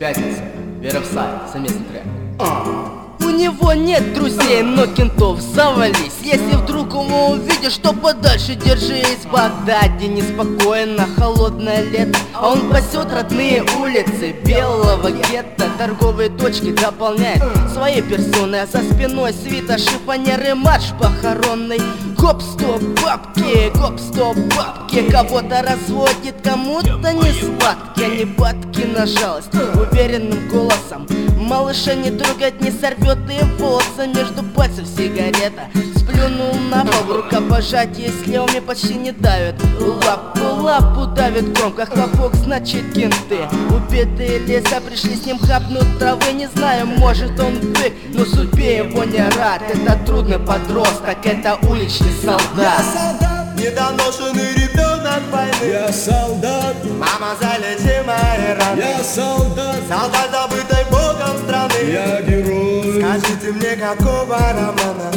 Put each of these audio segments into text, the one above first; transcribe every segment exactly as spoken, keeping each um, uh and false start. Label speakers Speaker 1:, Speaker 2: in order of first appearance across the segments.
Speaker 1: Пятница, Веровсай, совместный трек.
Speaker 2: У него нет друзей, но кентов завались. Если вдруг его увидишь, то подальше держись. В Багдаде неспокойно, холодное лето, а он пасет родные улицы белого гетто. Торговые точки дополняет своей персоной, а за спиной свита, шифонеры, марш похоронный. Гоп-стоп, бабки, гоп-стоп, бабки. Кого-то разводит, кому-то не сладки, а не бабки на жалость. Уверенным голосом малыша не трогать, не сорвет и волосы. Между пальцев сигарета, сплюнул на пол в рукопожатие, слевами почти не давит. Лапу, лапу давит громко, хлопок, значит кенты. Убитые леса пришли с ним хапнуть травы. Не знаю, может он бык, но судьбе его не рад. Это трудный подросток, это уличный солдат.
Speaker 3: Я солдат, недоношенный ребенок войны.
Speaker 4: Я солдат,
Speaker 3: мама, залечи мои раны.
Speaker 4: я солдат,
Speaker 3: Солдат, забытой богом страны.
Speaker 4: я герой.
Speaker 3: Скажите мне, какого романа?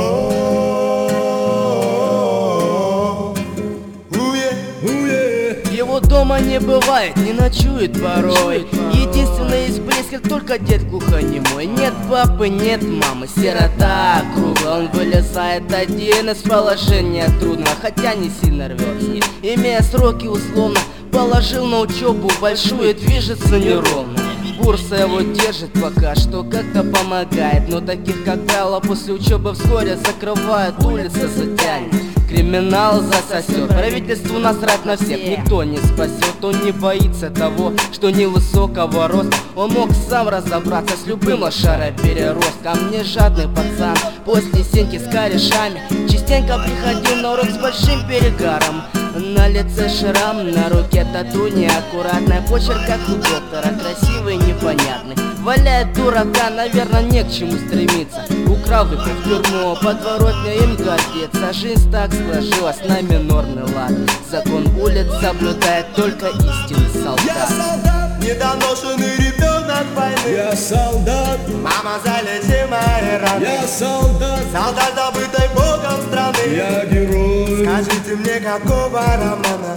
Speaker 3: О-о-о-о. Уе.
Speaker 4: Уе.
Speaker 2: Его дома не бывает, не ночует порой. Единственный из близких только дед глухонемой. Нет папы, нет мамы, сирота круглая. Он вылезает один из положения трудного, хотя не сильно рвется. Имея сроки условно, положил на учебу большую, движется неровно. Бурса его держит пока что, как-то помогает. Но таких, как правило, после учебы вскоре закрывают, улица затянет, криминал засосет. Правительству насрать на всех, никто не спасет. Он не боится того, что невысокого роста. Он мог сам разобраться с любым лошаропереростком. Не жадный пацан, после сеньки с корешами частенько приходил на урок с большим перегаром. На лице шрам, на руке тату неаккуратная, почерк как у доктора, красивый, непонятный. Валяет дурака, наверное, не к чему стремиться. Украл выпил в тюрьму, подворотня им годится. Жизнь так сложилась на минорный лад. Закон улиц соблюдает только истинный
Speaker 3: Я
Speaker 2: солдат.
Speaker 3: солдат, недоношенный ребенок войны.
Speaker 4: Я солдат,
Speaker 3: Мама, залечи мои раны.
Speaker 4: я солдат,
Speaker 3: Солдат, забытой богом страны.
Speaker 4: я герой.
Speaker 3: Скажите мне, какого романа?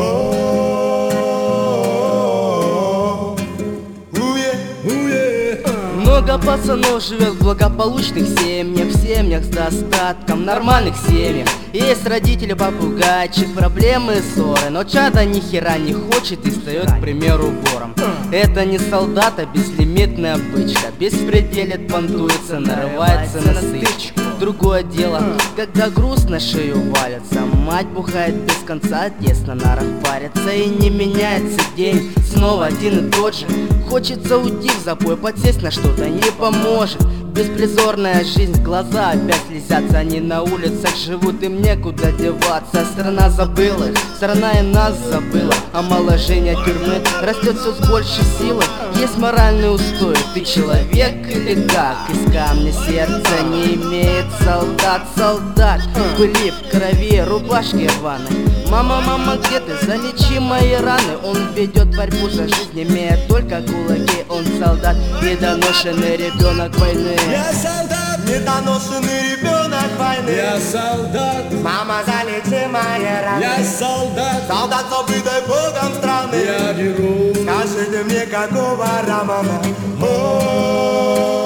Speaker 3: О-о-о-о. Уе.
Speaker 4: Уе.
Speaker 2: Много пацанов живет в благополучных семьях, в семьях с достатком, нормальных семьях. Есть родители попугайчик, проблемы и ссоры, но чада ни хера не хочет и встает, к примеру, вором. Это не солдат, а безлимитная бычка, беспределит, понтуется, нарывается на стычку. Другое дело, когда груз на шею валится, мать бухает без конца, отец на нарах парится. И не меняется день, снова один и тот же. Хочется уйти в запой, подсесть на что-то не поможет. Беспризорная жизнь, глаза опять слезятся. Они на улицах живут, им некуда деваться. Страна забыла их, страна и нас забыла. Омоложение тюрьмы растет все с большей силой. Есть моральный устой, ты человек или как? Из камня сердца не имеет солдат. Солдат, пыли в крови, рубашки рваной. Мама, мама, где ты? Залечи мои раны. Он ведет борьбу за жизнь, имея только кулаки. Он солдат, недоношенный ребенок войны.
Speaker 3: Я солдат, недоношенный ребенок войны.
Speaker 4: Я солдат,
Speaker 3: Мама, залечи мои раны.
Speaker 4: я солдат,
Speaker 3: Солдат, забытой богом страны.
Speaker 4: я герой.
Speaker 3: Скажите мне, какого романа? О-о-о-о.